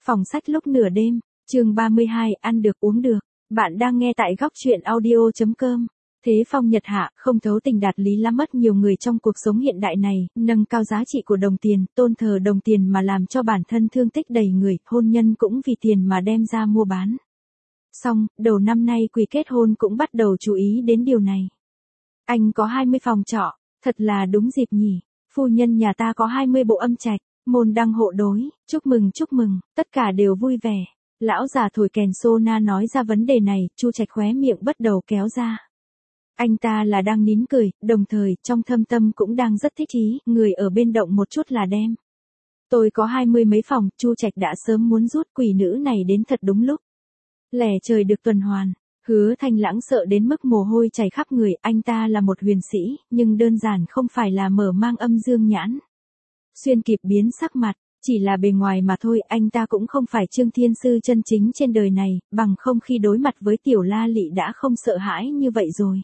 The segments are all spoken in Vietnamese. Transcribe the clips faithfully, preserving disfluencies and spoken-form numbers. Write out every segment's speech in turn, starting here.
Phòng sách lúc nửa đêm, chương ba mươi hai, ăn được uống được. Bạn đang nghe tại góc truyện audio chấm com. Thế phong nhật hạ, không thấu tình đạt lý lắm mất nhiều người trong cuộc sống hiện đại này, nâng cao giá trị của đồng tiền, tôn thờ đồng tiền mà làm cho bản thân thương tích đầy người, hôn nhân cũng vì tiền mà đem ra mua bán. Xong, đầu năm nay quỳ kết hôn cũng bắt đầu chú ý đến điều này. Anh có hai mươi phòng trọ, thật là đúng dịp nhỉ. Phu nhân nhà ta có hai mươi bộ âm trạch, môn đăng hộ đối, chúc mừng chúc mừng, tất cả đều vui vẻ. Lão già thổi kèn sona nói ra vấn đề này, Chu Trạch khóe miệng bắt đầu kéo ra. Anh ta là đang nín cười, đồng thời trong thâm tâm cũng đang rất thích ý, người ở bên động một chút là đem. Tôi có hai mươi mấy phòng, Chu Trạch đã sớm muốn rút quỷ nữ này đến thật đúng lúc. Lẻ trời được tuần hoàn. Hứa Thanh Lãng sợ đến mức mồ hôi chảy khắp người, anh ta là một huyền sĩ, nhưng đơn giản không phải là mở mang âm dương nhãn. Xuyên kịp biến sắc mặt, chỉ là bề ngoài mà thôi, anh ta cũng không phải Trương Thiên Sư chân chính trên đời này, bằng không khi đối mặt với Tiểu La Lị đã không sợ hãi như vậy rồi.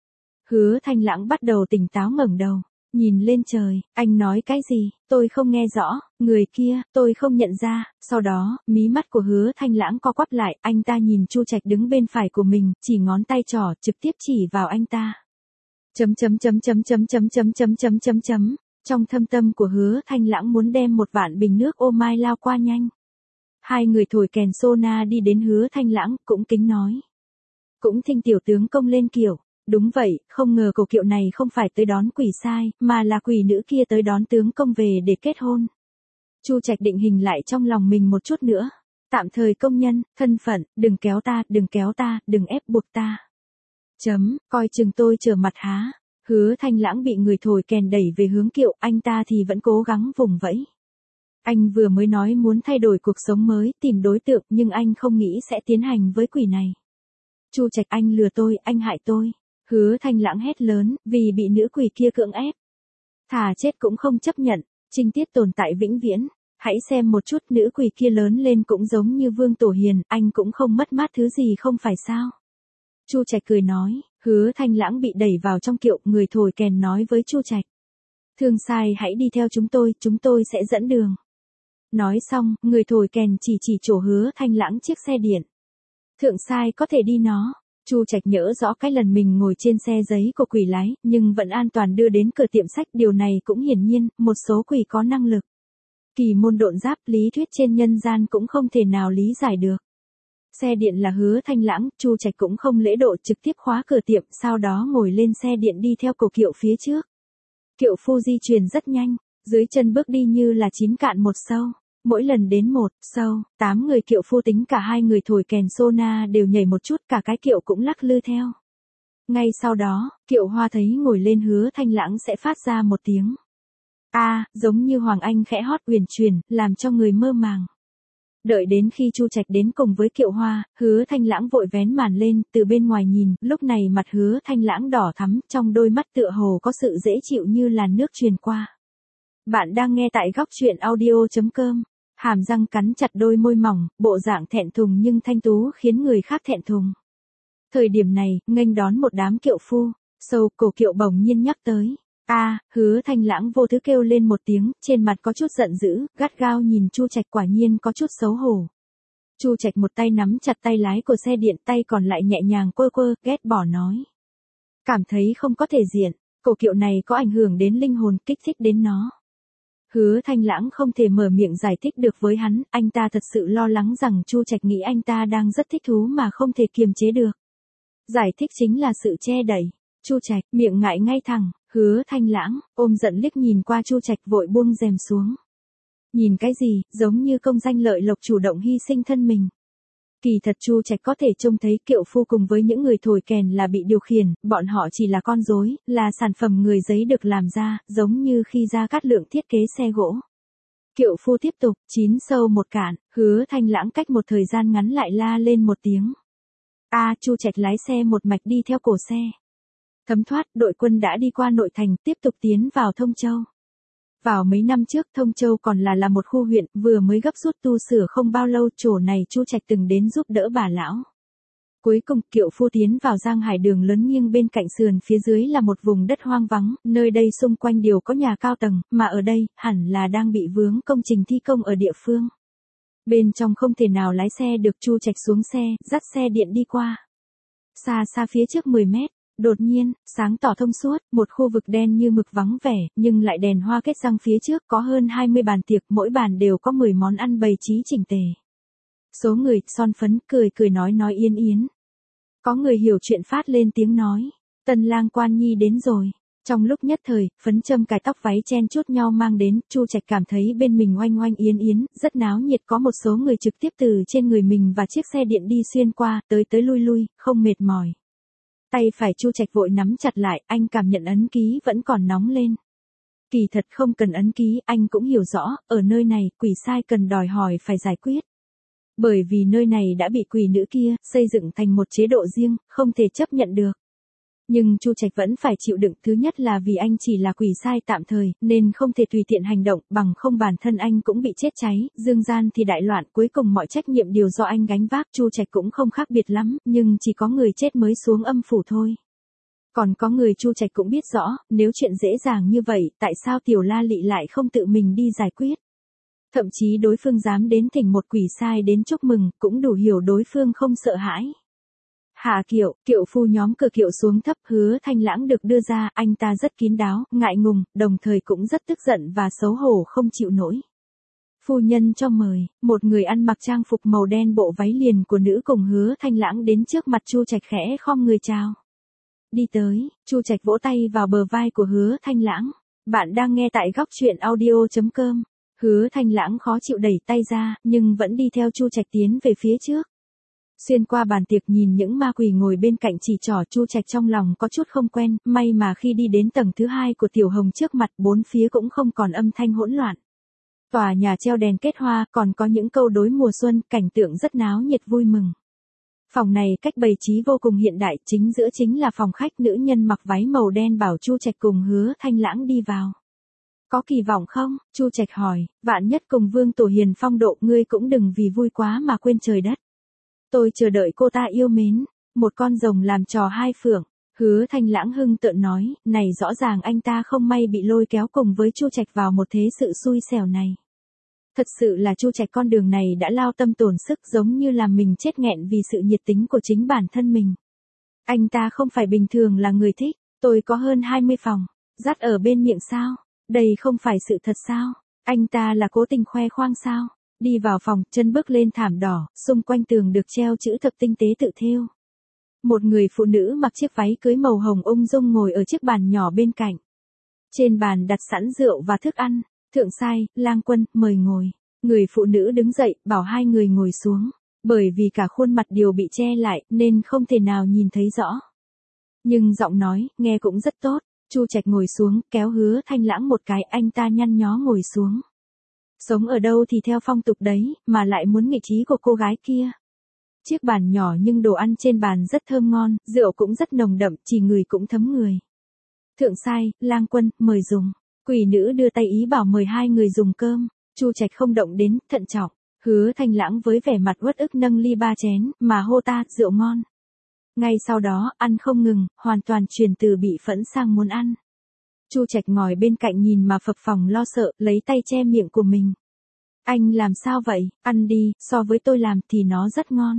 Hứa Thanh Lãng bắt đầu tỉnh táo ngẩng đầu, nhìn lên trời, anh nói cái gì, tôi không nghe rõ, người kia, tôi không nhận ra, sau đó, mí mắt của Hứa Thanh Lãng co quắp lại, anh ta nhìn Chu Trạch đứng bên phải của mình, chỉ ngón tay trỏ trực tiếp chỉ vào anh ta. Chấm chấm chấm chấm chấm chấm chấm chấm chấm chấm chấm, trong thâm tâm của Hứa Thanh Lãng muốn đem một vạn bình nước ô mai lao qua nhanh. Hai người thổi kèn sona đi đến Hứa Thanh Lãng, cũng kính nói. Cũng thinh tiểu tướng công lên kiểu. Đúng vậy, không ngờ cổ kiệu này không phải tới đón quỷ sai, mà là quỷ nữ kia tới đón tướng công về để kết hôn. Chu Trạch định hình lại trong lòng mình một chút nữa. Tạm thời công nhân, thân phận, đừng kéo ta, đừng kéo ta, đừng ép buộc ta. Chấm, coi chừng tôi trở mặt há. Hứa Thanh Lãng bị người thổi kèn đẩy về hướng kiệu, anh ta thì vẫn cố gắng vùng vẫy. Anh vừa mới nói muốn thay đổi cuộc sống mới, tìm đối tượng, nhưng anh không nghĩ sẽ tiến hành với quỷ này. Chu Trạch, anh lừa tôi, anh hại tôi. Hứa Thanh Lãng hét lớn, vì bị nữ quỷ kia cưỡng ép. Thà chết cũng không chấp nhận, trinh tiết tồn tại vĩnh viễn. Hãy xem một chút, nữ quỷ kia lớn lên cũng giống như Vương Tổ Hiền, anh cũng không mất mát thứ gì không phải sao. Chu Trạch cười nói, Hứa Thanh Lãng bị đẩy vào trong kiệu, người thổi kèn nói với Chu Trạch. Thương sai hãy đi theo chúng tôi, chúng tôi sẽ dẫn đường. Nói xong, người thổi kèn chỉ chỉ chỗ Hứa Thanh Lãng chiếc xe điện. Thượng sai có thể đi nó. Chu Trạch nhớ rõ cái lần mình ngồi trên xe giấy của quỷ lái, nhưng vẫn an toàn đưa đến cửa tiệm sách, điều này cũng hiển nhiên, một số quỷ có năng lực. Kỳ môn độn giáp, lý thuyết trên nhân gian cũng không thể nào lý giải được. Xe điện là Hứa Thanh Lãng, Chu Trạch cũng không lễ độ trực tiếp khóa cửa tiệm, sau đó ngồi lên xe điện đi theo cổ kiệu phía trước. Kiệu phu di chuyển rất nhanh, dưới chân bước đi như là chín cạn một sâu. Mỗi lần đến một, sâu, tám người kiệu phu tính cả hai người thổi kèn sona đều nhảy một chút, cả cái kiệu cũng lắc lư theo. Ngay sau đó, kiệu hoa thấy ngồi lên Hứa Thanh Lãng sẽ phát ra một tiếng. A, à, giống như Hoàng Anh khẽ hót uyển chuyển, làm cho người mơ màng. Đợi đến khi Chu Trạch đến cùng với kiệu hoa, Hứa Thanh Lãng vội vén màn lên, từ bên ngoài nhìn, lúc này mặt Hứa Thanh Lãng đỏ thắm, trong đôi mắt tựa hồ có sự dễ chịu như làn nước truyền qua. Bạn đang nghe tại góc truyện audio chấm com. Hàm răng cắn chặt đôi môi mỏng, bộ dạng thẹn thùng nhưng thanh tú khiến người khác thẹn thùng. Thời điểm này, nghênh đón một đám kiệu phu, sâu cổ kiệu bỗng nhiên nhắc tới. A, à, Hứa Thanh Lãng vô thứ kêu lên một tiếng, trên mặt có chút giận dữ, gắt gao nhìn Chu Trạch, quả nhiên có chút xấu hổ. Chu Trạch một tay nắm chặt tay lái của xe điện, tay còn lại nhẹ nhàng quơ quơ, ghét bỏ nói. Cảm thấy không có thể diện, cổ kiệu này có ảnh hưởng đến linh hồn, kích thích đến nó. Hứa Thanh Lãng không thể mở miệng giải thích được với hắn, anh ta thật sự lo lắng rằng Chu Trạch nghĩ anh ta đang rất thích thú mà không thể kiềm chế được. Giải thích chính là sự che đậy. Chu Trạch, miệng ngại ngay thẳng, Hứa Thanh Lãng, ôm giận liếc nhìn qua Chu Trạch vội buông rèm xuống. Nhìn cái gì, giống như công danh lợi lộc chủ động hy sinh thân mình. Kỳ thật Chu Trạch có thể trông thấy kiệu phu cùng với những người thổi kèn là bị điều khiển, bọn họ chỉ là con rối, là sản phẩm người giấy được làm ra, giống như khi Gia Cát Lượng thiết kế xe gỗ. Kiệu phu tiếp tục, chín sâu một cạn, Hứa Thanh Lãng cách một thời gian ngắn lại la lên một tiếng. A, à, Chu Trạch lái xe một mạch đi theo cổ xe. Thấm thoát, đội quân đã đi qua nội thành, tiếp tục tiến vào Thông Châu. Vào mấy năm trước, Thông Châu còn là là một khu huyện, vừa mới gấp rút tu sửa không bao lâu, chỗ này Chu Trạch từng đến giúp đỡ bà lão. Cuối cùng, kiệu phu tiến vào Giang Hải đường lớn nghiêng bên cạnh sườn phía dưới là một vùng đất hoang vắng, nơi đây xung quanh đều có nhà cao tầng, mà ở đây, hẳn là đang bị vướng công trình thi công ở địa phương. Bên trong không thể nào lái xe được, Chu Trạch xuống xe, dắt xe điện đi qua. Xa xa phía trước mười mét, đột nhiên, sáng tỏ thông suốt, một khu vực đen như mực vắng vẻ, nhưng lại đèn hoa kết răng phía trước có hơn hai mươi bàn tiệc, mỗi bàn đều có mười món ăn bày trí chỉnh tề. Số người, son phấn, cười cười nói nói yên yến. Có người hiểu chuyện phát lên tiếng nói, tân lang quan nhi đến rồi. Trong lúc nhất thời, phấn châm cài tóc váy chen chúc nhau mang đến, Chu Trạch cảm thấy bên mình oanh oanh yến yến, rất náo nhiệt, có một số người trực tiếp từ trên người mình và chiếc xe điện đi xuyên qua, tới tới lui lui, không mệt mỏi. Tay phải Chu Trạch vội nắm chặt lại, anh cảm nhận ấn ký vẫn còn nóng lên. Kỳ thật không cần ấn ký, anh cũng hiểu rõ, ở nơi này, quỷ sai cần đòi hỏi phải giải quyết. Bởi vì nơi này đã bị quỷ nữ kia xây dựng thành một chế độ riêng, không thể chấp nhận được. Nhưng Chu Trạch vẫn phải chịu đựng, thứ nhất là vì anh chỉ là quỷ sai tạm thời, nên không thể tùy tiện hành động, bằng không bản thân anh cũng bị chết cháy, dương gian thì đại loạn, cuối cùng mọi trách nhiệm đều do anh gánh vác. Chu Trạch cũng không khác biệt lắm, nhưng chỉ có người chết mới xuống âm phủ thôi. Còn có người Chu Trạch cũng biết rõ, nếu chuyện dễ dàng như vậy, tại sao Tiểu La Lị lại không tự mình đi giải quyết? Thậm chí đối phương dám đến thỉnh một quỷ sai đến chúc mừng, cũng đủ hiểu đối phương không sợ hãi. Hạ kiệu, kiệu phu nhóm cờ kiệu xuống thấp, Hứa Thanh Lãng được đưa ra, anh ta rất kín đáo, ngại ngùng, đồng thời cũng rất tức giận và xấu hổ không chịu nổi. Phu nhân cho mời, một người ăn mặc trang phục màu đen bộ váy liền của nữ cùng Hứa Thanh Lãng đến trước mặt Chu Trạch khẽ khom người chào. Đi tới, Chu Trạch vỗ tay vào bờ vai của Hứa Thanh Lãng. Bạn đang nghe tại góc truyện audio chấm com. Hứa Thanh Lãng khó chịu đẩy tay ra, nhưng vẫn đi theo Chu Trạch tiến về phía trước. Xuyên qua bàn tiệc nhìn những ma quỷ ngồi bên cạnh chỉ trỏ, Chu Trạch trong lòng có chút không quen, may mà khi đi đến tầng thứ hai của Tiểu Hồng trước mặt, bốn phía cũng không còn âm thanh hỗn loạn. Tòa nhà treo đèn kết hoa, còn có những câu đối mùa xuân, cảnh tượng rất náo nhiệt vui mừng. Phòng này cách bày trí vô cùng hiện đại, chính giữa chính là phòng khách, nữ nhân mặc váy màu đen bảo Chu Trạch cùng Hứa Thanh Lãng đi vào. Có kỳ vọng không? Chu Trạch hỏi, vạn nhất cùng Vương Tổ Hiền phong độ, ngươi cũng đừng vì vui quá mà quên trời đất. Tôi chờ đợi cô ta yêu mến, một con rồng làm trò hai phượng. Hứa Thanh Lãng hưng tợn nói, này rõ ràng anh ta không may bị lôi kéo cùng với Chu Trạch vào một thế sự xui xẻo này. Thật sự là Chu Trạch con đường này đã lao tâm tổn sức, giống như làm mình chết nghẹn vì sự nhiệt tính của chính bản thân mình. Anh ta không phải bình thường là người thích, tôi có hơn hai mươi phòng, dắt ở bên miệng sao? Đây không phải sự thật sao? Anh ta là cố tình khoe khoang sao? Đi vào phòng, chân bước lên thảm đỏ, xung quanh tường được treo chữ thập tinh tế tự thêu. Một người phụ nữ mặc chiếc váy cưới màu hồng ung dung ngồi ở chiếc bàn nhỏ bên cạnh. Trên bàn đặt sẵn rượu và thức ăn. Thượng sai, lang quân, mời ngồi. Người phụ nữ đứng dậy, bảo hai người ngồi xuống. Bởi vì cả khuôn mặt đều bị che lại, nên không thể nào nhìn thấy rõ. Nhưng giọng nói, nghe cũng rất tốt. Chu Trạch ngồi xuống, kéo Hứa Thanh Lãng một cái, anh ta nhăn nhó ngồi xuống. Sống ở đâu thì theo phong tục đấy, mà lại muốn nghị trí của cô gái kia. Chiếc bàn nhỏ nhưng đồ ăn trên bàn rất thơm ngon, rượu cũng rất nồng đậm, chỉ người cũng thấm người. Thượng sai, lang quân, mời dùng. Quỷ nữ đưa tay ý bảo mời hai người dùng cơm. Chu Trạch không động đến, thận trọng. Hứa Thanh Lãng với vẻ mặt uất ức nâng ly ba chén, mà hô ta, rượu ngon. Ngay sau đó, ăn không ngừng, hoàn toàn chuyển từ bị phẫn sang muốn ăn. Chu Trạch ngồi bên cạnh nhìn mà phập phồng lo sợ, lấy tay che miệng của mình. Anh làm sao vậy? Ăn đi, so với tôi làm thì nó rất ngon.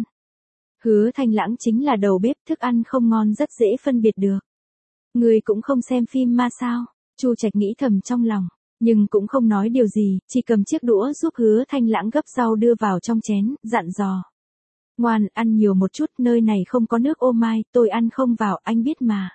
Hứa Thanh Lãng chính là đầu bếp, thức ăn không ngon rất dễ phân biệt được. Người cũng không xem phim ma sao? Chu Trạch nghĩ thầm trong lòng, nhưng cũng không nói điều gì, chỉ cầm chiếc đũa giúp Hứa Thanh Lãng gấp rau đưa vào trong chén, dặn dò. Ngoan, ăn nhiều một chút, nơi này không có nước ô mai, tôi ăn không vào, anh biết mà.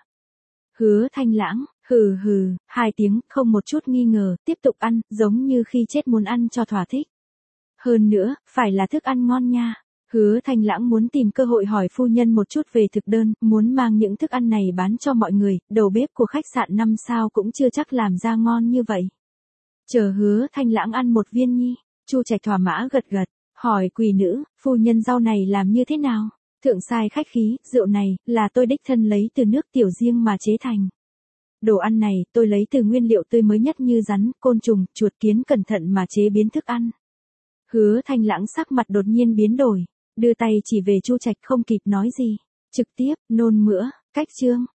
Hứa Thanh Lãng, hừ hừ, hai tiếng, không một chút nghi ngờ, tiếp tục ăn, giống như khi chết muốn ăn cho thỏa thích. Hơn nữa, phải là thức ăn ngon nha. Hứa Thanh Lãng muốn tìm cơ hội hỏi phu nhân một chút về thực đơn, muốn mang những thức ăn này bán cho mọi người, đầu bếp của khách sạn năm sao cũng chưa chắc làm ra ngon như vậy. Chờ Hứa Thanh Lãng ăn một viên nhi, Chu Trạch thỏa mãn gật gật, hỏi quỷ nữ, phu nhân rau này làm như thế nào? Thượng sai khách khí, rượu này, là tôi đích thân lấy từ nước tiểu riêng mà chế thành. Đồ ăn này, tôi lấy từ nguyên liệu tươi mới nhất như rắn, côn trùng, chuột kiến cẩn thận mà chế biến thức ăn. Hứa Thanh Lãng sắc mặt đột nhiên biến đổi, đưa tay chỉ về Chu Trạch không kịp nói gì. Trực tiếp, nôn mửa, cách chương,